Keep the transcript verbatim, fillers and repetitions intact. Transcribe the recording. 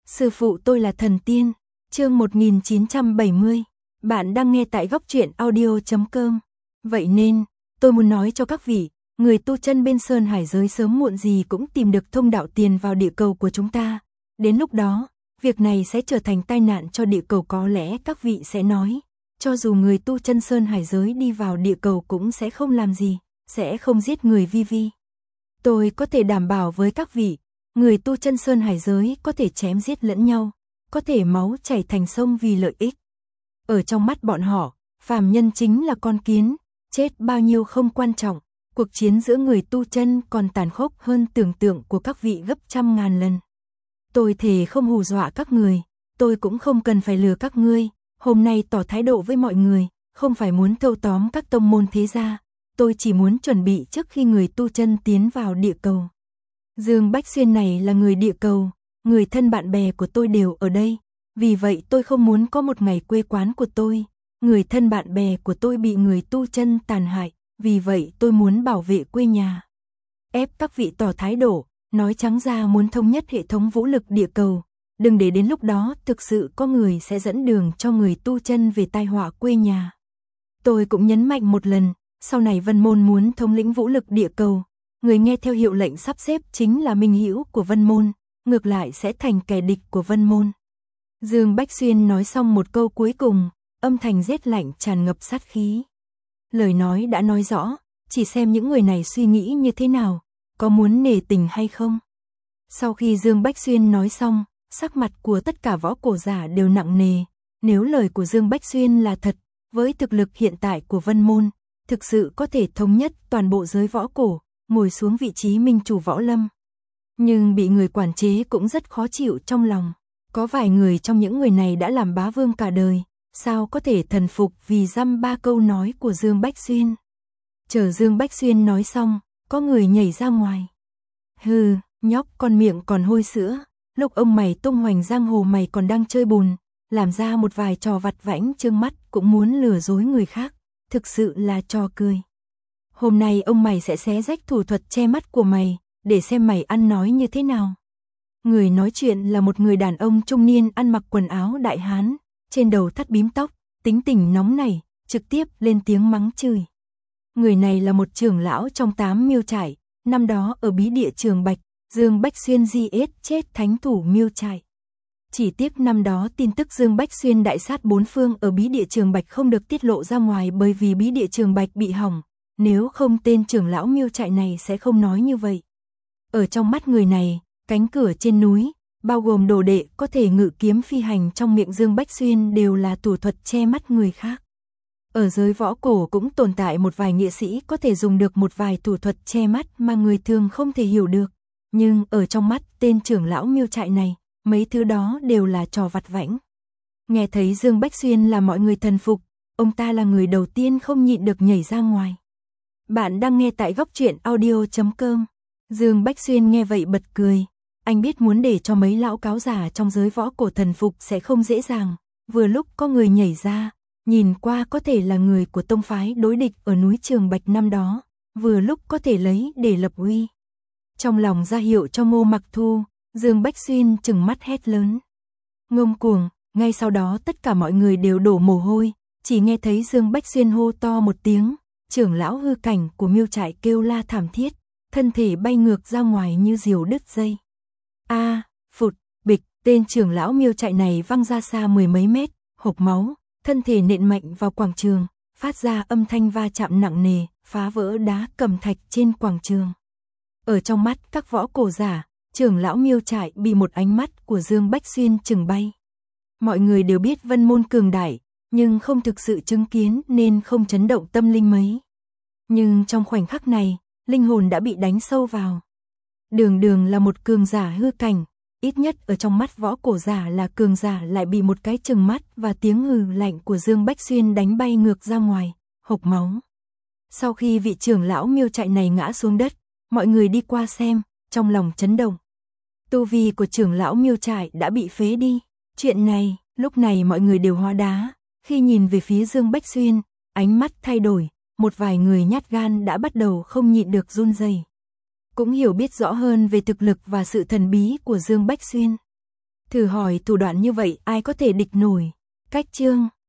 Sư phụ tôi là thần tiên. Chương một nghìn chín trăm bảy mươi. Bạn đang nghe tại góc truyện audio chấm com. Vậy nên, tôi muốn nói cho các vị, người tu chân bên Sơn Hải giới sớm muộn gì cũng tìm được thông đạo tiền vào địa cầu của chúng ta. Đến lúc đó, việc này sẽ trở thành tai nạn cho địa cầu, có lẽ các vị sẽ nói, cho dù người tu chân Sơn Hải giới đi vào địa cầu cũng sẽ không làm gì, sẽ không giết người vi vi. Tôi có thể đảm bảo với các vị, người tu chân Sơn Hải giới có thể chém giết lẫn nhau, có thể máu chảy thành sông vì lợi ích. Ở trong mắt bọn họ, phàm nhân chính là con kiến, chết bao nhiêu không quan trọng, cuộc chiến giữa người tu chân còn tàn khốc hơn tưởng tượng của các vị gấp trăm ngàn lần. Tôi thề không hù dọa các người, tôi cũng không cần phải lừa các ngươi, hôm nay tỏ thái độ với mọi người, không phải muốn thâu tóm các tông môn thế gia, tôi chỉ muốn chuẩn bị trước khi người tu chân tiến vào địa cầu. Dương Bách Xuyên này là người địa cầu, người thân bạn bè của tôi đều ở đây, vì vậy tôi không muốn có một ngày quê quán của tôi, người thân bạn bè của tôi bị người tu chân tàn hại, vì vậy tôi muốn bảo vệ quê nhà. Ép các vị tỏ thái độ, nói trắng ra muốn thống nhất hệ thống vũ lực địa cầu, đừng để đến lúc đó thực sự có người sẽ dẫn đường cho người tu chân về tai họa quê nhà. Tôi cũng nhấn mạnh một lần, sau này Vân Môn muốn thống lĩnh vũ lực địa cầu, người nghe theo hiệu lệnh sắp xếp chính là minh hữu của Vân Môn, ngược lại sẽ thành kẻ địch của Vân Môn. Dương Bách Xuyên nói xong một câu cuối cùng, âm thanh rét lạnh tràn ngập sát khí. Lời nói đã nói rõ, chỉ xem những người này suy nghĩ như thế nào, có muốn nể tình hay không. Sau khi Dương Bách Xuyên nói xong, sắc mặt của tất cả võ cổ giả đều nặng nề, nếu lời của Dương Bách Xuyên là thật, với thực lực hiện tại của Vân Môn, thực sự có thể thống nhất toàn bộ giới võ cổ, ngồi xuống vị trí minh chủ võ lâm. Nhưng bị người quản chế cũng rất khó chịu trong lòng, có vài người trong những người này đã làm bá vương cả đời, sao có thể thần phục vì dăm ba câu nói của Dương Bách Xuyên. Chờ Dương Bách Xuyên nói xong, có người nhảy ra ngoài. Hừ, nhóc con miệng còn hôi sữa, lúc ông mày tung hoành giang hồ mày còn đang chơi bùn, làm ra một vài trò vặt vãnh trương mắt cũng muốn lừa dối người khác, thực sự là trò cười. Hôm nay ông mày sẽ xé rách thủ thuật che mắt của mày, để xem mày ăn nói như thế nào. Người nói chuyện là một người đàn ông trung niên ăn mặc quần áo đại hán, trên đầu thắt bím tóc, tính tình nóng nảy, trực tiếp lên tiếng mắng chửi. Người này là một trưởng lão trong tám miêu trại, năm đó ở bí địa Trường Bạch, Dương Bách Xuyên di ết chết thánh thủ miêu trại. Chỉ tiếc năm đó tin tức Dương Bách Xuyên đại sát bốn phương ở bí địa Trường Bạch không được tiết lộ ra ngoài bởi vì bí địa Trường Bạch bị hỏng, nếu không tên trưởng lão miêu trại này sẽ không nói như vậy. Ở trong mắt người này, cánh cửa trên núi, bao gồm đồ đệ có thể ngự kiếm phi hành trong miệng Dương Bách Xuyên đều là thủ thuật che mắt người khác. Ở giới võ cổ cũng tồn tại một vài nghĩa sĩ có thể dùng được một vài thủ thuật che mắt mà người thường không thể hiểu được, nhưng ở trong mắt tên trưởng lão miêu trại này, mấy thứ đó đều là trò vặt vãnh. Nghe thấy Dương Bách Xuyên là mọi người thần phục, ông ta là người đầu tiên không nhịn được nhảy ra ngoài. Bạn đang nghe tại góc truyện audio chấm com. Dương Bách Xuyên nghe vậy bật cười, anh biết muốn để cho mấy lão cáo giả trong giới võ cổ thần phục sẽ không dễ dàng, vừa lúc có người nhảy ra, nhìn qua có thể là người của tông phái đối địch ở núi Trường Bạch năm đó, vừa lúc có thể lấy để lập uy. Trong lòng ra hiệu cho Ngô Mặc Thu, Dương Bách Xuyên trừng mắt hét lớn. Ngông cuồng, ngay sau đó tất cả mọi người đều đổ mồ hôi, chỉ nghe thấy Dương Bách Xuyên hô to một tiếng, trưởng lão hư cảnh của miêu trại kêu la thảm thiết, thân thể bay ngược ra ngoài như diều đứt dây. A, à, phụt, bịch, tên trưởng lão miêu trại này văng ra xa mười mấy mét, hộc máu, thân thể nện mạnh vào quảng trường, phát ra âm thanh va chạm nặng nề, phá vỡ đá cẩm thạch trên quảng trường. Ở trong mắt các võ cổ giả, trưởng lão miêu trại bị một ánh mắt của Dương Bách Xuyên chừng bay. Mọi người đều biết Vân Môn cường đại, nhưng không thực sự chứng kiến nên không chấn động tâm linh mấy. Nhưng trong khoảnh khắc này, linh hồn đã bị đánh sâu vào. Đường đường là một cường giả hư cảnh, ít nhất ở trong mắt võ cổ giả là cường giả lại bị một cái chừng mắt và tiếng hừ lạnh của Dương Bách Xuyên đánh bay ngược ra ngoài, hộc máu. Sau khi vị trưởng lão miêu trại này ngã xuống đất, mọi người đi qua xem, trong lòng chấn động. Tu vi của trưởng lão miêu trại đã bị phế đi. Chuyện này, lúc này mọi người đều hóa đá, khi nhìn về phía Dương Bách Xuyên, ánh mắt thay đổi, một vài người nhát gan đã bắt đầu không nhịn được run rẩy. Cũng hiểu biết rõ hơn về thực lực và sự thần bí của Dương Bách Xuyên. Thử hỏi thủ đoạn như vậy ai có thể địch nổi. Cách chương